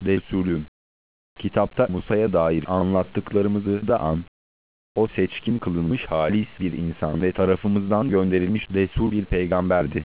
Resulüm. Kitapta Musa'ya dair anlattıklarımızı da an. O seçkin kılınmış halis bir insan ve tarafımızdan gönderilmiş Resul bir peygamberdi.